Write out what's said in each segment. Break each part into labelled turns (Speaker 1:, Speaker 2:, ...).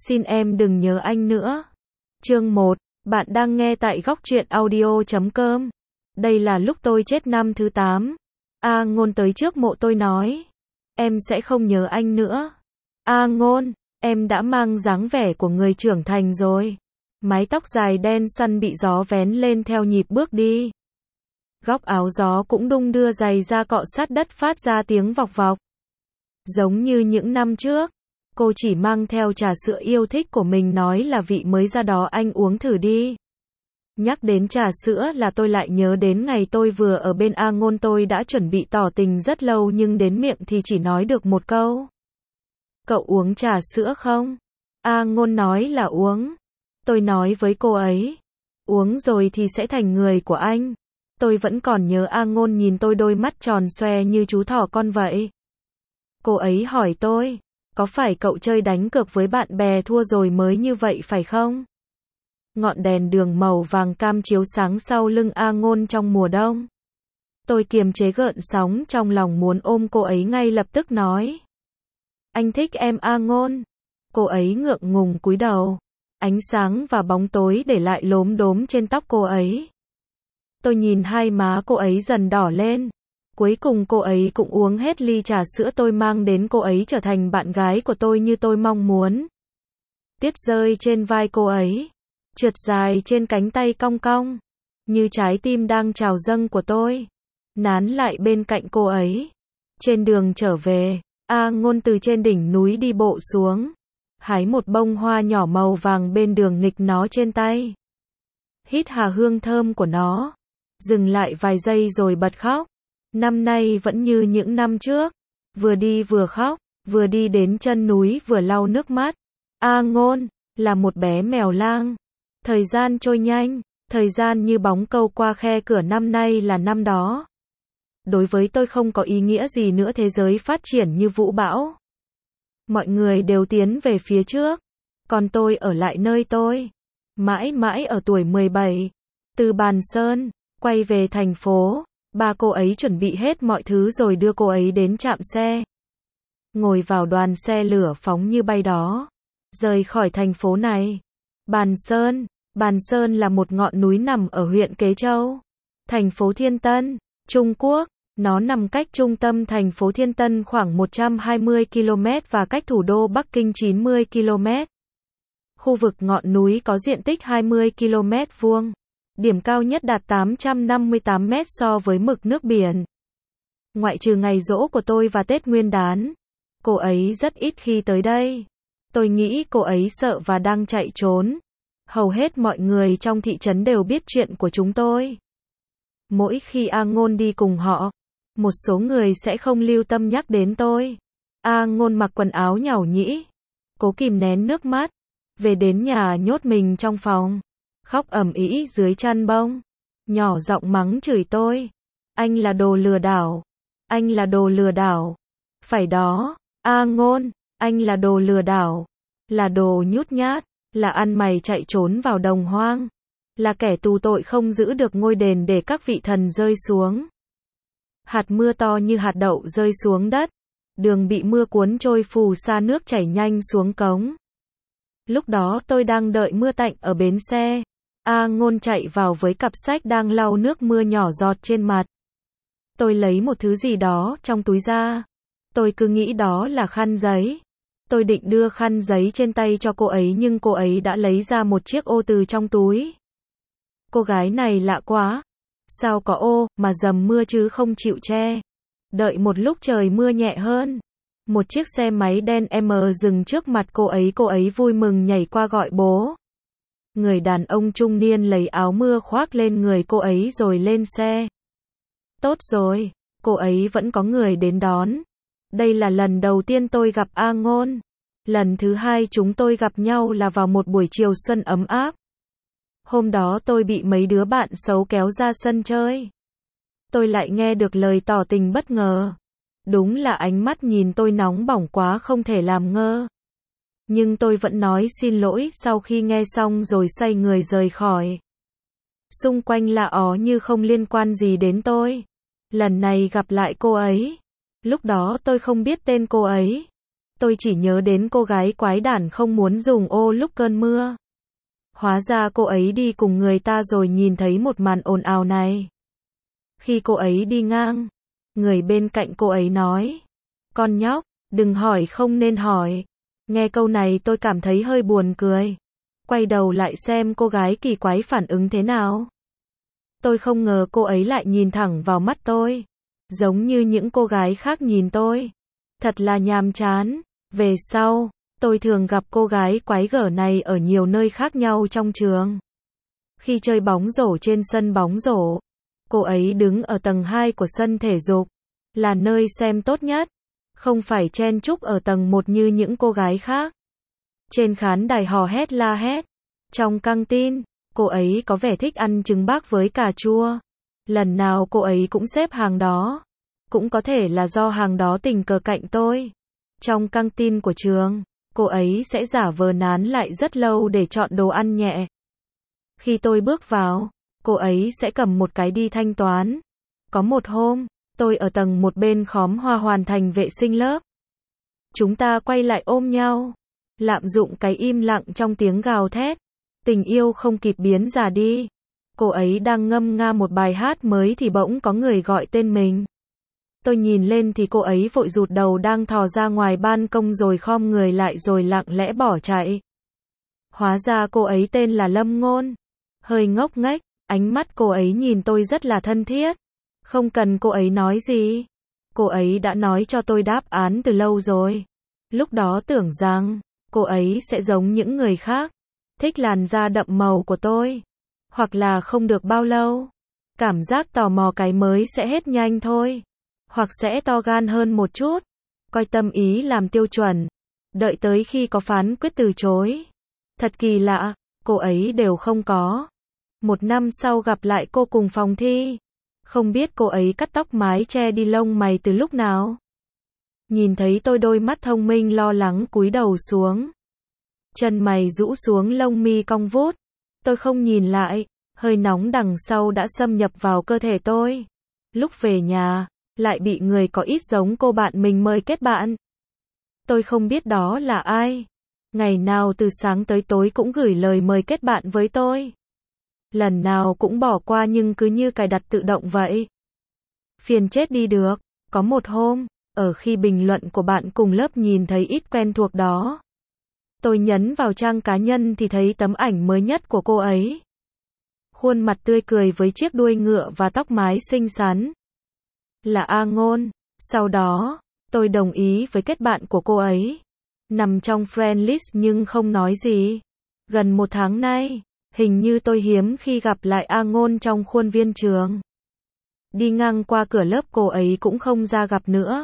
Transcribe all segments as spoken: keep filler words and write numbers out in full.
Speaker 1: Xin em đừng nhớ anh nữa. Chương một. Bạn đang nghe tại góc truyện audio chấm com. Đây là lúc tôi chết năm thứ tám. A Ngôn tới trước mộ tôi nói. Em sẽ không nhớ anh nữa. A Ngôn, em đã mang dáng vẻ của người trưởng thành rồi. Mái tóc dài đen xoăn bị gió vén lên theo nhịp bước đi. Góc áo gió cũng đung đưa, giày da cọ sát đất phát ra tiếng vọc vọc. Giống như những năm trước, cô chỉ mang theo trà sữa yêu thích của mình, nói là vị mới ra đó, anh uống thử đi. Nhắc đến trà sữa là tôi lại nhớ đến ngày tôi vừa ở bên A Ngôn. Tôi đã chuẩn bị tỏ tình rất lâu nhưng đến miệng thì chỉ nói được một câu. Cậu uống trà sữa không? A Ngôn nói là uống. Tôi nói với cô ấy, uống rồi thì sẽ thành người của anh. Tôi vẫn còn nhớ A Ngôn nhìn tôi đôi mắt tròn xoe như chú thỏ con vậy. Cô ấy hỏi tôi, có phải cậu chơi đánh cược với bạn bè thua rồi mới như vậy phải không? Ngọn đèn đường màu vàng cam chiếu sáng sau lưng A Ngôn trong mùa đông. Tôi kiềm chế gợn sóng trong lòng muốn ôm cô ấy ngay lập tức nói. Anh thích em A Ngôn. Cô ấy ngượng ngùng cúi đầu. Ánh sáng và bóng tối để lại lốm đốm trên tóc cô ấy. Tôi nhìn hai má cô ấy dần đỏ lên. Cuối cùng cô ấy cũng uống hết ly trà sữa tôi mang đến, cô ấy trở thành bạn gái của tôi như tôi mong muốn. Tuyết rơi trên vai cô ấy, trượt dài trên cánh tay cong cong, như trái tim đang trào dâng của tôi. Nán lại bên cạnh cô ấy. Trên đường trở về, A Ngôn từ trên đỉnh núi đi bộ xuống, hái một bông hoa nhỏ màu vàng bên đường, nghịch nó trên tay. Hít hà hương thơm của nó, dừng lại vài giây rồi bật khóc. Năm nay vẫn như những năm trước, vừa đi vừa khóc, vừa đi đến chân núi vừa lau nước mắt. A Ngôn là một bé mèo lang. Thời gian trôi nhanh, thời gian như bóng câu qua khe cửa. Năm nay là năm đó. Đối với tôi không có ý nghĩa gì nữa, thế giới phát triển như vũ bão. Mọi người đều tiến về phía trước, còn tôi ở lại nơi tôi. Mãi mãi ở tuổi mười bảy, từ Bàn Sơn, quay về thành phố. Ba cô ấy chuẩn bị hết mọi thứ rồi đưa cô ấy đến trạm xe. Ngồi vào đoàn xe lửa phóng như bay đó, rời khỏi thành phố này. Bàn Sơn, Bàn Sơn là một ngọn núi nằm ở huyện Kế Châu, thành phố Thiên Tân, Trung Quốc. Nó nằm cách trung tâm thành phố Thiên Tân khoảng một trăm hai mươi ki lô mét và cách thủ đô Bắc Kinh chín mươi ki lô mét. Khu vực ngọn núi có diện tích hai mươi ki lô mét vuông. Điểm cao nhất đạt tám trăm năm mươi tám mét so với mực nước biển. Ngoại trừ ngày giỗ của tôi và Tết Nguyên đán, cô ấy rất ít khi tới đây. Tôi nghĩ cô ấy sợ và đang chạy trốn. Hầu hết mọi người trong thị trấn đều biết chuyện của chúng tôi. Mỗi khi A Ngôn đi cùng họ, một số người sẽ không lưu tâm nhắc đến tôi. A Ngôn mặc quần áo nhàu nhĩ, cố kìm nén nước mắt, về đến nhà nhốt mình trong phòng, khóc ầm ĩ dưới chăn bông, nhỏ giọng mắng chửi tôi. Anh là đồ lừa đảo, anh là đồ lừa đảo. Phải đó, A Ngôn, anh là đồ lừa đảo, là đồ nhút nhát, là ăn mày chạy trốn vào đồng hoang, là kẻ tù tội không giữ được ngôi đền để các vị thần rơi xuống. Hạt mưa to như hạt đậu rơi xuống đất, đường bị mưa cuốn trôi, phù sa nước chảy nhanh xuống cống. Lúc đó tôi đang đợi mưa tạnh ở bến xe. A Ngôn chạy vào với cặp sách đang lau nước mưa nhỏ giọt trên mặt. Tôi lấy một thứ gì đó trong túi ra. Tôi cứ nghĩ đó là khăn giấy. Tôi định đưa khăn giấy trên tay cho cô ấy nhưng cô ấy đã lấy ra một chiếc ô từ trong túi. Cô gái này lạ quá. Sao có ô mà dầm mưa chứ không chịu che. Đợi một lúc trời mưa nhẹ hơn, một chiếc xe máy đen M dừng trước mặt cô ấy. Cô ấy vui mừng nhảy qua gọi bố. Người đàn ông trung niên lấy áo mưa khoác lên người cô ấy rồi lên xe. Tốt rồi, cô ấy vẫn có người đến đón. Đây là lần đầu tiên tôi gặp A Ngôn. Lần thứ hai chúng tôi gặp nhau là vào một buổi chiều xuân ấm áp. Hôm đó tôi bị mấy đứa bạn xấu kéo ra sân chơi. Tôi lại nghe được lời tỏ tình bất ngờ. Đúng là ánh mắt nhìn tôi nóng bỏng quá không thể làm ngơ. Nhưng tôi vẫn nói xin lỗi sau khi nghe xong rồi xoay người rời khỏi. Xung quanh là ó như không liên quan gì đến tôi. Lần này gặp lại cô ấy. Lúc đó tôi không biết tên cô ấy. Tôi chỉ nhớ đến cô gái quái đản không muốn dùng ô lúc cơn mưa. Hóa ra cô ấy đi cùng người ta rồi nhìn thấy một màn ồn ào này. Khi cô ấy đi ngang, người bên cạnh cô ấy nói: "Con nhóc, đừng hỏi không nên hỏi." Nghe câu này tôi cảm thấy hơi buồn cười. Quay đầu lại xem cô gái kỳ quái phản ứng thế nào. Tôi không ngờ cô ấy lại nhìn thẳng vào mắt tôi, giống như những cô gái khác nhìn tôi. Thật là nhàm chán. Về sau, tôi thường gặp cô gái quái gở này ở nhiều nơi khác nhau trong trường. Khi chơi bóng rổ trên sân bóng rổ, cô ấy đứng ở tầng hai của sân thể dục, là nơi xem tốt nhất, không phải chen chúc ở tầng một như những cô gái khác. Trên khán đài hò hét la hét. Trong căng tin, cô ấy có vẻ thích ăn trứng bác với cà chua. Lần nào cô ấy cũng xếp hàng đó. Cũng có thể là do hàng đó tình cờ cạnh tôi. Trong căng tin của trường, cô ấy sẽ giả vờ nán lại rất lâu để chọn đồ ăn nhẹ. Khi tôi bước vào, cô ấy sẽ cầm một cái đi thanh toán. Có một hôm, tôi ở tầng một bên khóm hoa hoàn thành vệ sinh lớp. Chúng ta quay lại ôm nhau, lạm dụng cái im lặng trong tiếng gào thét. Tình yêu không kịp biến già đi. Cô ấy đang ngâm nga một bài hát mới thì bỗng có người gọi tên mình. Tôi nhìn lên thì cô ấy vội rụt đầu đang thò ra ngoài ban công rồi khom người lại rồi lặng lẽ bỏ chạy. Hóa ra cô ấy tên là Lâm Ngôn. Hơi ngốc nghếch, ánh mắt cô ấy nhìn tôi rất là thân thiết. Không cần cô ấy nói gì. Cô ấy đã nói cho tôi đáp án từ lâu rồi. Lúc đó tưởng rằng, cô ấy sẽ giống những người khác. Thích làn da đậm màu của tôi. Hoặc là không được bao lâu. Cảm giác tò mò cái mới sẽ hết nhanh thôi. Hoặc sẽ to gan hơn một chút. Coi tâm ý làm tiêu chuẩn. Đợi tới khi có phán quyết từ chối. Thật kỳ lạ, cô ấy đều không có. Một năm sau gặp lại cô cùng phòng thi. Không biết cô ấy cắt tóc mái che đi lông mày từ lúc nào. Nhìn thấy tôi đôi mắt thông minh lo lắng cúi đầu xuống. Chân mày rũ xuống lông mi cong vút. Tôi không nhìn lại, hơi nóng đằng sau đã xâm nhập vào cơ thể tôi. Lúc về nhà, lại bị người có ít giống cô bạn mình mời kết bạn. Tôi không biết đó là ai. Ngày nào từ sáng tới tối cũng gửi lời mời kết bạn với tôi. Lần nào cũng bỏ qua nhưng cứ như cài đặt tự động vậy. Phiền chết đi được. Có một hôm, ở khi bình luận của bạn cùng lớp nhìn thấy ít quen thuộc đó. Tôi nhấn vào trang cá nhân thì thấy tấm ảnh mới nhất của cô ấy. Khuôn mặt tươi cười với chiếc đuôi ngựa và tóc mái xinh xắn. Là A Ngôn. Sau đó, tôi đồng ý với kết bạn của cô ấy. Nằm trong friend list nhưng không nói gì. Gần một tháng nay, hình như tôi hiếm khi gặp lại A Ngôn trong khuôn viên trường. Đi ngang qua cửa lớp cô ấy cũng không ra gặp nữa.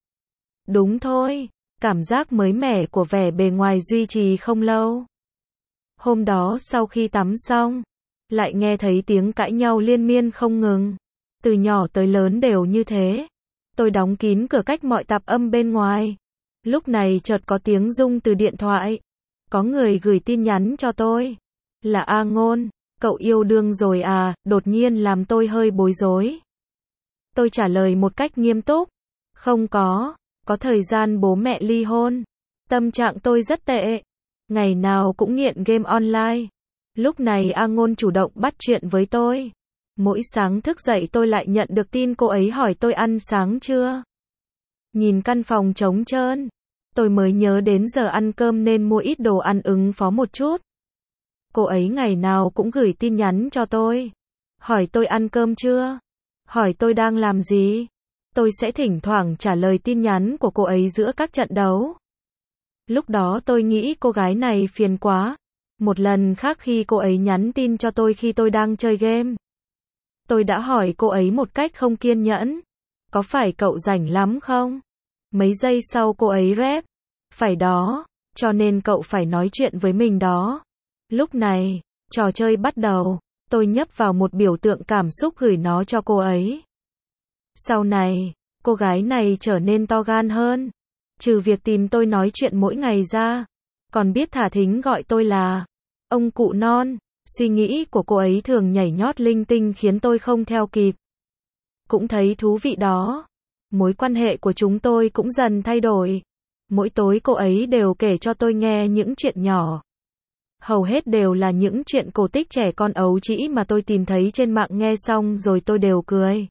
Speaker 1: Đúng thôi, cảm giác mới mẻ của vẻ bề ngoài duy trì không lâu. Hôm đó sau khi tắm xong, lại nghe thấy tiếng cãi nhau liên miên không ngừng. Từ nhỏ tới lớn đều như thế. Tôi đóng kín cửa cách mọi tạp âm bên ngoài. Lúc này chợt có tiếng rung từ điện thoại. Có người gửi tin nhắn cho tôi. Là A Ngôn, cậu yêu đương rồi à, đột nhiên làm tôi hơi bối rối. Tôi trả lời một cách nghiêm túc. Không có, có thời gian bố mẹ ly hôn. Tâm trạng tôi rất tệ. Ngày nào cũng nghiện game online. Lúc này A Ngôn chủ động bắt chuyện với tôi. Mỗi sáng thức dậy tôi lại nhận được tin cô ấy hỏi tôi ăn sáng chưa. Nhìn căn phòng trống trơn, tôi mới nhớ đến giờ ăn cơm nên mua ít đồ ăn ứng phó một chút. Cô ấy ngày nào cũng gửi tin nhắn cho tôi. Hỏi tôi ăn cơm chưa? Hỏi tôi đang làm gì? Tôi sẽ thỉnh thoảng trả lời tin nhắn của cô ấy giữa các trận đấu. Lúc đó tôi nghĩ cô gái này phiền quá. Một lần khác khi cô ấy nhắn tin cho tôi khi tôi đang chơi game. Tôi đã hỏi cô ấy một cách không kiên nhẫn. Có phải cậu rảnh lắm không? Mấy giây sau cô ấy rep. Phải đó, cho nên cậu phải nói chuyện với mình đó. Lúc này, trò chơi bắt đầu. Tôi nhấp vào một biểu tượng cảm xúc gửi nó cho cô ấy. Sau này, cô gái này trở nên to gan hơn. Trừ việc tìm tôi nói chuyện mỗi ngày ra, còn biết thả thính gọi tôi là ông cụ non. Suy nghĩ của cô ấy thường nhảy nhót linh tinh khiến tôi không theo kịp. Cũng thấy thú vị đó. Mối quan hệ của chúng tôi cũng dần thay đổi. Mỗi tối cô ấy đều kể cho tôi nghe những chuyện nhỏ. Hầu hết đều là những chuyện cổ tích trẻ con ấu trĩ mà tôi tìm thấy trên mạng, nghe xong rồi tôi đều cười.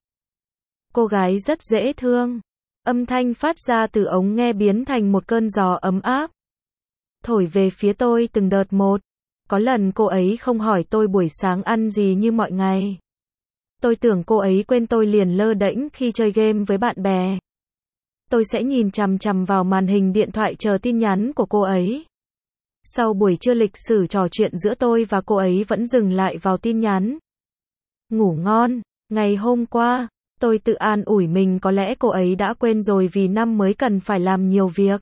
Speaker 1: Cô gái rất dễ thương. Âm thanh phát ra từ ống nghe biến thành một cơn gió ấm áp, thổi về phía tôi từng đợt một. Có lần cô ấy không hỏi tôi buổi sáng ăn gì như mọi ngày. Tôi tưởng cô ấy quên tôi liền lơ đễnh khi chơi game với bạn bè. Tôi sẽ nhìn chằm chằm vào màn hình điện thoại chờ tin nhắn của cô ấy. Sau buổi trưa lịch sử trò chuyện giữa tôi và cô ấy vẫn dừng lại vào tin nhắn. Ngủ ngon. Ngày hôm qua, tôi tự an ủi mình có lẽ cô ấy đã quên rồi vì năm mới cần phải làm nhiều việc.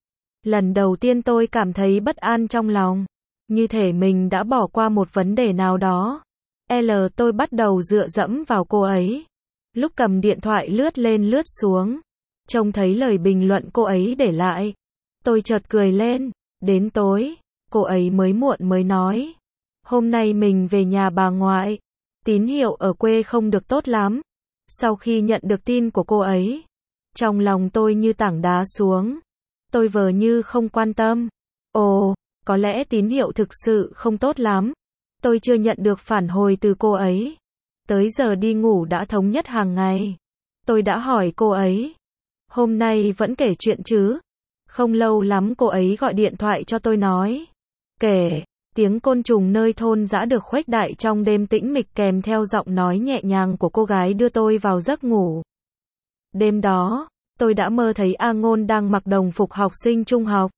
Speaker 1: Lần đầu tiên tôi cảm thấy bất an trong lòng, như thể mình đã bỏ qua một vấn đề nào đó. L tôi bắt đầu dựa dẫm vào cô ấy. Lúc cầm điện thoại lướt lên lướt xuống, trông thấy lời bình luận cô ấy để lại. Tôi chợt cười lên. Đến tối, cô ấy mới muộn mới nói. Hôm nay mình về nhà bà ngoại. Tín hiệu ở quê không được tốt lắm. Sau khi nhận được tin của cô ấy, trong lòng tôi như tảng đá xuống. Tôi vờ như không quan tâm. Ồ, có lẽ tín hiệu thực sự không tốt lắm. Tôi chưa nhận được phản hồi từ cô ấy. Tới giờ đi ngủ đã thống nhất hàng ngày. Tôi đã hỏi cô ấy. Hôm nay vẫn kể chuyện chứ? Không lâu lắm cô ấy gọi điện thoại cho tôi nói. Kể, tiếng côn trùng nơi thôn dã được khuếch đại trong đêm tĩnh mịch kèm theo giọng nói nhẹ nhàng của cô gái đưa tôi vào giấc ngủ. Đêm đó, tôi đã mơ thấy A Ngôn đang mặc đồng phục học sinh trung học.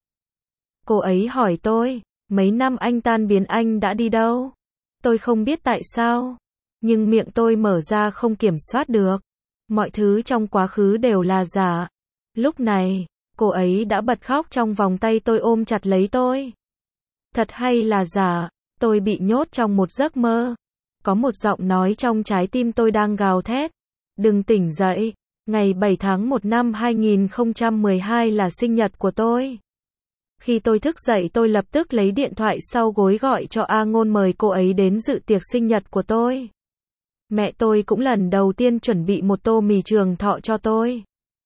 Speaker 1: Cô ấy hỏi tôi, mấy năm anh tan biến anh đã đi đâu? Tôi không biết tại sao, nhưng miệng tôi mở ra không kiểm soát được. Mọi thứ trong quá khứ đều là giả. Lúc này, cô ấy đã bật khóc trong vòng tay tôi ôm chặt lấy tôi. Thật hay là giả? Tôi bị nhốt trong một giấc mơ. Có một giọng nói trong trái tim tôi đang gào thét. Đừng tỉnh dậy. Ngày bảy tháng một năm hai nghìn không trăm mười hai là sinh nhật của tôi. Khi tôi thức dậy tôi lập tức lấy điện thoại sau gối gọi cho A Ngôn mời cô ấy đến dự tiệc sinh nhật của tôi. Mẹ tôi cũng lần đầu tiên chuẩn bị một tô mì trường thọ cho tôi.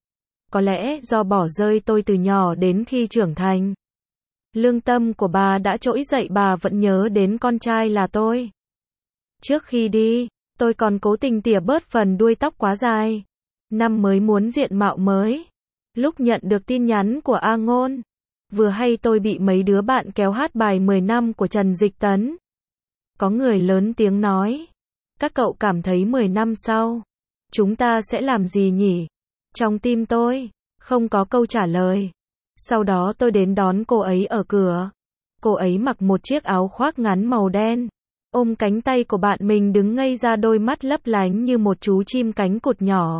Speaker 1: Có lẽ do bỏ rơi tôi từ nhỏ đến khi trưởng thành. Lương tâm của bà đã trỗi dậy, bà vẫn nhớ đến con trai là tôi. Trước khi đi, tôi còn cố tình tỉa bớt phần đuôi tóc quá dài. Năm mới muốn diện mạo mới. Lúc nhận được tin nhắn của A Ngôn, vừa hay tôi bị mấy đứa bạn kéo hát bài mười năm của Trần Dịch Tấn. Có người lớn tiếng nói, các cậu cảm thấy mười năm sau, chúng ta sẽ làm gì nhỉ? Trong tim tôi, không có câu trả lời. Sau đó tôi đến đón cô ấy ở cửa. Cô ấy mặc một chiếc áo khoác ngắn màu đen, ôm cánh tay của bạn mình đứng ngây ra, đôi mắt lấp lánh như một chú chim cánh cụt nhỏ.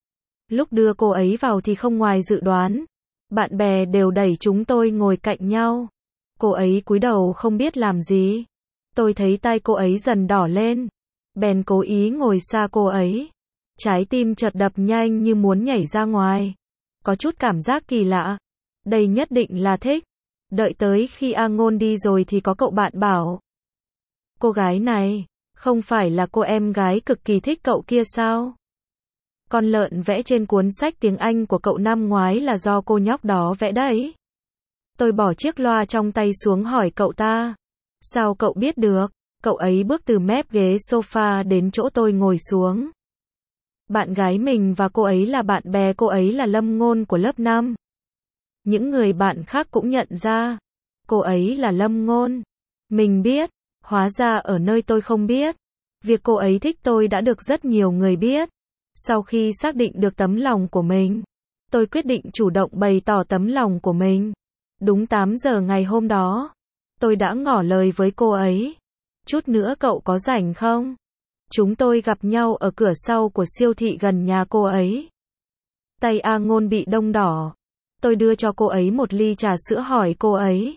Speaker 1: Lúc đưa cô ấy vào thì không ngoài dự đoán, bạn bè đều đẩy chúng tôi ngồi cạnh nhau. Cô ấy cúi đầu không biết làm gì. Tôi thấy tai cô ấy dần đỏ lên, bèn cố ý ngồi xa cô ấy. Trái tim chợt đập nhanh như muốn nhảy ra ngoài. Có chút cảm giác kỳ lạ. Đây nhất định là thích. Đợi tới khi A Ngôn đi rồi thì có cậu bạn bảo, cô gái này, không phải là cô em gái cực kỳ thích cậu kia sao? Con lợn vẽ trên cuốn sách tiếng Anh của cậu năm ngoái là do cô nhóc đó vẽ đấy. Tôi bỏ chiếc loa trong tay xuống hỏi cậu ta. Sao cậu biết được? Cậu ấy bước từ mép ghế sofa đến chỗ tôi ngồi xuống. Bạn gái mình và cô ấy là bạn bè, cô ấy là Lâm Ngôn của lớp năm. Những người bạn khác cũng nhận ra, cô ấy là Lâm Ngôn. Mình biết, hóa ra ở nơi tôi không biết, việc cô ấy thích tôi đã được rất nhiều người biết. Sau khi xác định được tấm lòng của mình, tôi quyết định chủ động bày tỏ tấm lòng của mình. Đúng tám giờ ngày hôm đó, tôi đã ngỏ lời với cô ấy. Chút nữa cậu có rảnh không? Chúng tôi gặp nhau ở cửa sau của siêu thị gần nhà cô ấy. Tay A Ngôn bị đông đỏ. Tôi đưa cho cô ấy một ly trà sữa hỏi cô ấy,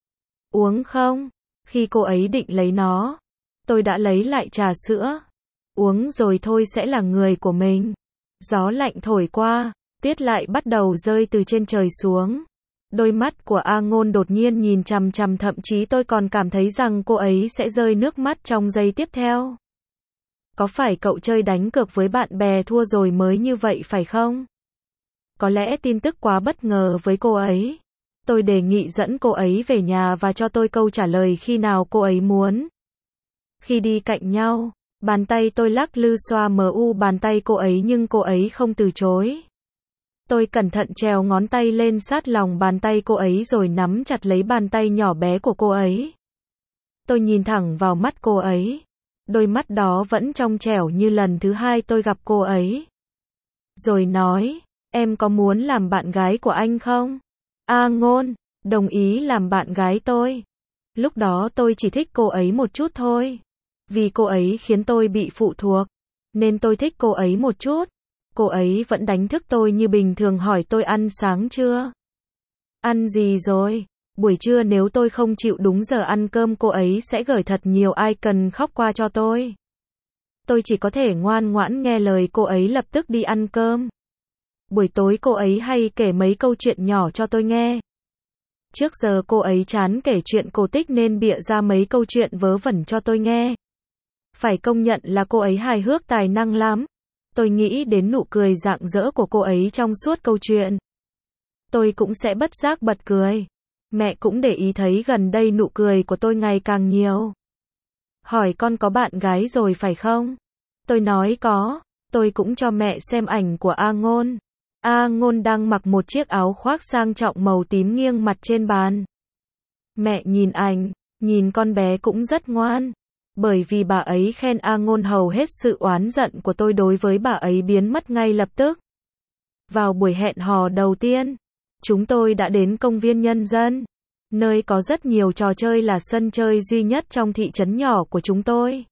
Speaker 1: uống không? Khi cô ấy định lấy nó, tôi đã lấy lại trà sữa. Uống rồi thôi sẽ là người của mình. Gió lạnh thổi qua, tuyết lại bắt đầu rơi từ trên trời xuống. Đôi mắt của A Ngôn đột nhiên nhìn chằm chằm, thậm chí tôi còn cảm thấy rằng cô ấy sẽ rơi nước mắt trong giây tiếp theo. Có phải cậu chơi đánh cược với bạn bè thua rồi mới như vậy phải không? Có lẽ tin tức quá bất ngờ với cô ấy. Tôi đề nghị dẫn cô ấy về nhà và cho tôi câu trả lời khi nào cô ấy muốn. Khi đi cạnh nhau, bàn tay tôi lắc lư xoa mu bàn tay cô ấy nhưng cô ấy không từ chối. Tôi cẩn thận trèo ngón tay lên sát lòng bàn tay cô ấy rồi nắm chặt lấy bàn tay nhỏ bé của cô ấy. Tôi nhìn thẳng vào mắt cô ấy. Đôi mắt đó vẫn trong trẻo như lần thứ hai tôi gặp cô ấy. Rồi nói, em có muốn làm bạn gái của anh không? A Ngôn, đồng ý làm bạn gái tôi. Lúc đó tôi chỉ thích cô ấy một chút thôi. Vì cô ấy khiến tôi bị phụ thuộc. Nên tôi thích cô ấy một chút. Cô ấy vẫn đánh thức tôi như bình thường hỏi tôi ăn sáng chưa? Ăn gì rồi? Buổi trưa nếu tôi không chịu đúng giờ ăn cơm cô ấy sẽ gửi thật nhiều icon khóc qua cho tôi. Tôi chỉ có thể ngoan ngoãn nghe lời cô ấy lập tức đi ăn cơm. Buổi tối cô ấy hay kể mấy câu chuyện nhỏ cho tôi nghe. Trước giờ cô ấy chán kể chuyện cổ tích nên bịa ra mấy câu chuyện vớ vẩn cho tôi nghe. Phải công nhận là cô ấy hài hước tài năng lắm. Tôi nghĩ đến nụ cười rạng rỡ của cô ấy trong suốt câu chuyện. Tôi cũng sẽ bất giác bật cười. Mẹ cũng để ý thấy gần đây nụ cười của tôi ngày càng nhiều. Hỏi con có bạn gái rồi phải không? Tôi nói có. Tôi cũng cho mẹ xem ảnh của A Ngôn. A Ngôn đang mặc một chiếc áo khoác sang trọng màu tím nghiêng mặt trên bàn. Mẹ nhìn ảnh, nhìn con bé cũng rất ngoan. Bởi vì bà ấy khen A Ngôn hầu hết sự oán giận của tôi đối với bà ấy biến mất ngay lập tức. Vào buổi hẹn hò đầu tiên, chúng tôi đã đến công viên nhân dân, nơi có rất nhiều trò chơi là sân chơi duy nhất trong thị trấn nhỏ của chúng tôi.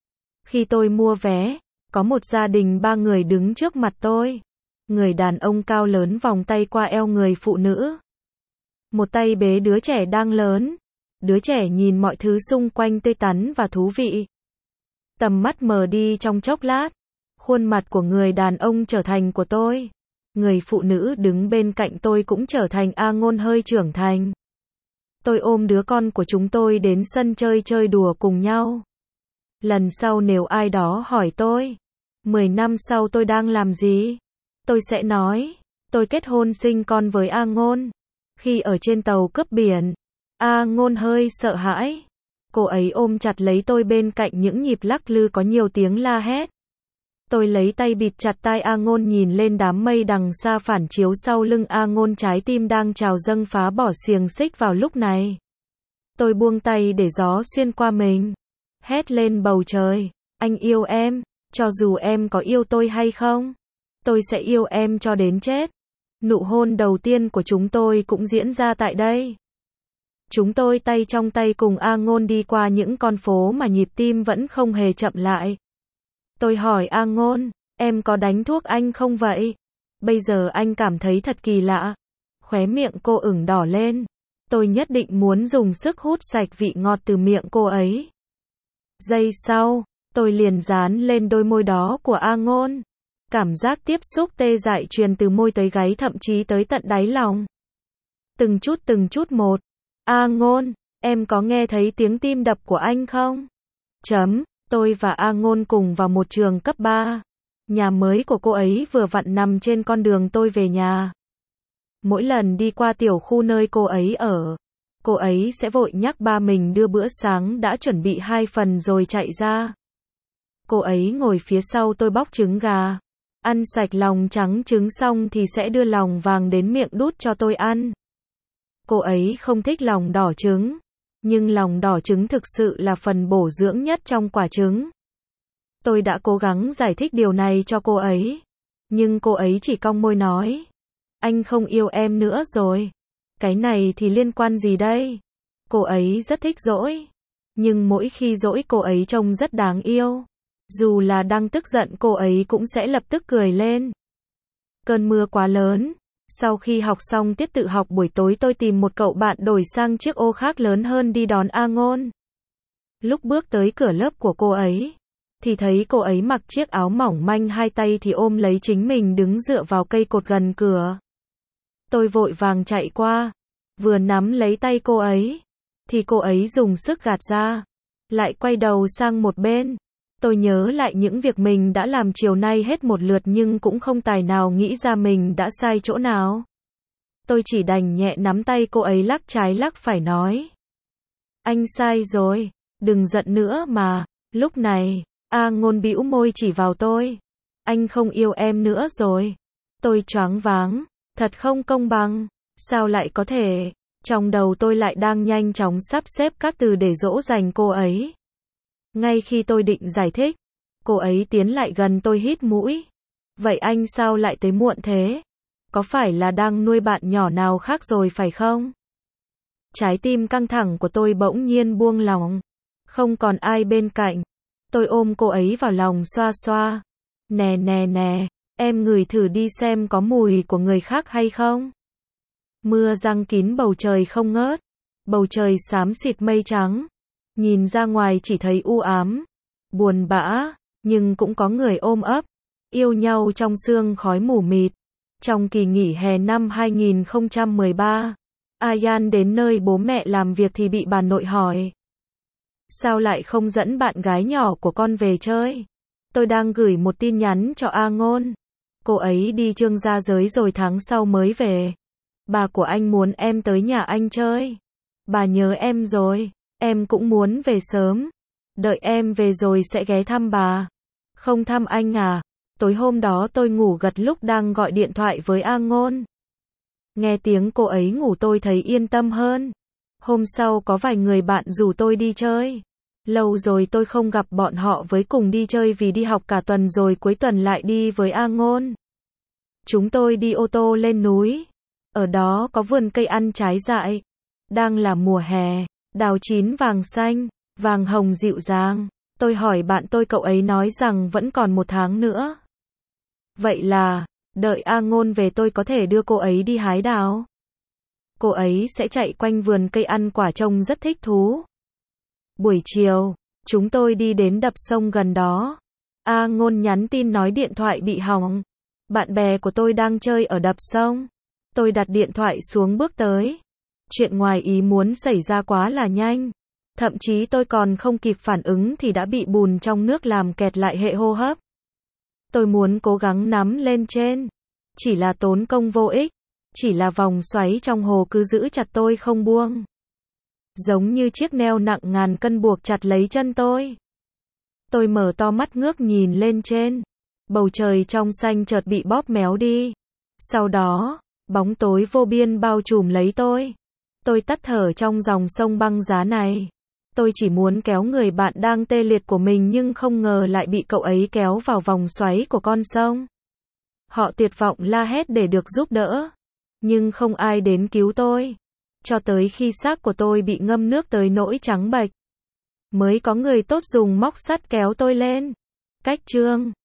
Speaker 1: Khi tôi mua vé, có một gia đình ba người đứng trước mặt tôi. Người đàn ông cao lớn vòng tay qua eo người phụ nữ. Một tay bế đứa trẻ đang lớn. Đứa trẻ nhìn mọi thứ xung quanh tươi tắn và thú vị. Tầm mắt mờ đi trong chốc lát. Khuôn mặt của người đàn ông trở thành của tôi. Người phụ nữ đứng bên cạnh tôi cũng trở thành A Ngôn hơi trưởng thành. Tôi ôm đứa con của chúng tôi đến sân chơi chơi đùa cùng nhau. Lần sau nếu ai đó hỏi tôi, mười năm sau tôi đang làm gì? Tôi sẽ nói, tôi kết hôn sinh con với A Ngôn. Khi ở trên tàu cướp biển, A Ngôn hơi sợ hãi. Cô ấy ôm chặt lấy tôi bên cạnh những nhịp lắc lư có nhiều tiếng la hét. Tôi lấy tay bịt chặt tai A Ngôn nhìn lên đám mây đằng xa phản chiếu sau lưng A Ngôn, trái tim đang trào dâng phá bỏ xiềng xích vào lúc này. Tôi buông tay để gió xuyên qua mình. Hét lên bầu trời, anh yêu em, cho dù em có yêu tôi hay không. Tôi sẽ yêu em cho đến chết. Nụ hôn đầu tiên của chúng tôi cũng diễn ra tại đây. Chúng tôi tay trong tay cùng A Ngôn đi qua những con phố mà nhịp tim vẫn không hề chậm lại. Tôi hỏi A Ngôn, em có đánh thuốc anh không vậy? Bây giờ anh cảm thấy thật kỳ lạ. Khóe miệng cô ửng đỏ lên. Tôi nhất định muốn dùng sức hút sạch vị ngọt từ miệng cô ấy. Giây sau, tôi liền dán lên đôi môi đó của A Ngôn. Cảm giác tiếp xúc tê dại truyền từ môi tới gáy, thậm chí tới tận đáy lòng. Từng chút từng chút một. A Ngôn, em có nghe thấy tiếng tim đập của anh không? Chấm, tôi và A Ngôn cùng vào một trường cấp ba. Nhà mới của cô ấy vừa vặn nằm trên con đường tôi về nhà. Mỗi lần đi qua tiểu khu nơi cô ấy ở, cô ấy sẽ vội nhắc ba mình đưa bữa sáng đã chuẩn bị hai phần rồi chạy ra. Cô ấy ngồi phía sau tôi bóc trứng gà. Ăn sạch lòng trắng trứng xong thì sẽ đưa lòng vàng đến miệng đút cho tôi ăn. Cô ấy không thích lòng đỏ trứng, nhưng lòng đỏ trứng thực sự là phần bổ dưỡng nhất trong quả trứng. Tôi đã cố gắng giải thích điều này cho cô ấy, nhưng cô ấy chỉ cong môi nói, anh không yêu em nữa rồi. Cái này thì liên quan gì đây? Cô ấy rất thích dỗi, nhưng mỗi khi dỗi cô ấy trông rất đáng yêu. Dù là đang tức giận cô ấy cũng sẽ lập tức cười lên. Cơn mưa quá lớn. Sau khi học xong tiết tự học buổi tối, tôi tìm một cậu bạn đổi sang chiếc ô khác lớn hơn đi đón A Ngôn. Lúc bước tới cửa lớp của cô ấy, thì thấy cô ấy mặc chiếc áo mỏng manh, hai tay thì ôm lấy chính mình đứng dựa vào cây cột gần cửa. Tôi vội vàng chạy qua, vừa nắm lấy tay cô ấy, thì cô ấy dùng sức gạt ra, lại quay đầu sang một bên. Tôi nhớ lại những việc mình đã làm chiều nay hết một lượt nhưng cũng không tài nào nghĩ ra mình đã sai chỗ nào. Tôi chỉ đành nhẹ nắm tay cô ấy lắc trái lắc phải nói. Anh sai rồi, đừng giận nữa mà. Lúc này, A Ngôn bĩu môi chỉ vào tôi. Anh không yêu em nữa rồi. Tôi choáng váng, thật không công bằng. Sao lại có thể? Trong đầu tôi lại đang nhanh chóng sắp xếp các từ để dỗ dành cô ấy. Ngay khi tôi định giải thích, cô ấy tiến lại gần tôi hít mũi. Vậy anh sao lại tới muộn thế? Có phải là đang nuôi bạn nhỏ nào khác rồi phải không? Trái tim căng thẳng của tôi bỗng nhiên buông lỏng. Không còn ai bên cạnh. Tôi ôm cô ấy vào lòng xoa xoa. Nè nè nè, em ngửi thử đi xem có mùi của người khác hay không? Mưa giăng kín bầu trời không ngớt. Bầu trời xám xịt mây trắng. Nhìn ra ngoài chỉ thấy u ám, buồn bã, nhưng cũng có người ôm ấp, yêu nhau trong sương khói mù mịt. Trong kỳ nghỉ hè năm hai nghìn không trăm mười ba, Ayan đến nơi bố mẹ làm việc thì bị bà nội hỏi. Sao lại không dẫn bạn gái nhỏ của con về chơi? Tôi đang gửi một tin nhắn cho A Ngôn. Cô ấy đi Trương Gia Giới rồi tháng sau mới về. Bà của anh muốn em tới nhà anh chơi. Bà nhớ em rồi. Em cũng muốn về sớm. Đợi em về rồi sẽ ghé thăm bà. Không thăm anh à? Tối hôm đó tôi ngủ gật lúc đang gọi điện thoại với A Ngôn. Nghe tiếng cô ấy ngủ tôi thấy yên tâm hơn. Hôm sau có vài người bạn rủ tôi đi chơi. Lâu rồi tôi không gặp bọn họ với cùng đi chơi vì đi học cả tuần rồi cuối tuần lại đi với A Ngôn. Chúng tôi đi ô tô lên núi. Ở đó có vườn cây ăn trái dại. Đang là mùa hè. Đào chín vàng xanh, vàng hồng dịu dàng. Tôi hỏi bạn tôi cậu ấy nói rằng vẫn còn một tháng nữa. Vậy là, đợi A Ngôn về tôi có thể đưa cô ấy đi hái đào. Cô ấy sẽ chạy quanh vườn cây ăn quả trông rất thích thú. Buổi chiều, chúng tôi đi đến đập sông gần đó. A Ngôn nhắn tin nói điện thoại bị hỏng. Bạn bè của tôi đang chơi ở đập sông. Tôi đặt điện thoại xuống bước tới. Chuyện ngoài ý muốn xảy ra quá là nhanh. Thậm chí tôi còn không kịp phản ứng thì đã bị bùn trong nước làm kẹt lại hệ hô hấp. Tôi muốn cố gắng nắm lên trên. Chỉ là tốn công vô ích. Chỉ là vòng xoáy trong hồ cứ giữ chặt tôi không buông. Giống như chiếc neo nặng ngàn cân buộc chặt lấy chân tôi. Tôi mở to mắt ngước nhìn lên trên. Bầu trời trong xanh chợt bị bóp méo đi. Sau đó, bóng tối vô biên bao trùm lấy tôi. Tôi tắt thở trong dòng sông băng giá này. Tôi chỉ muốn kéo người bạn đang tê liệt của mình nhưng không ngờ lại bị cậu ấy kéo vào vòng xoáy của con sông. Họ tuyệt vọng la hét để được giúp đỡ. Nhưng không ai đến cứu tôi. Cho tới khi xác của tôi bị ngâm nước tới nỗi trắng bệch. Mới có người tốt dùng móc sắt kéo tôi lên. Cách chương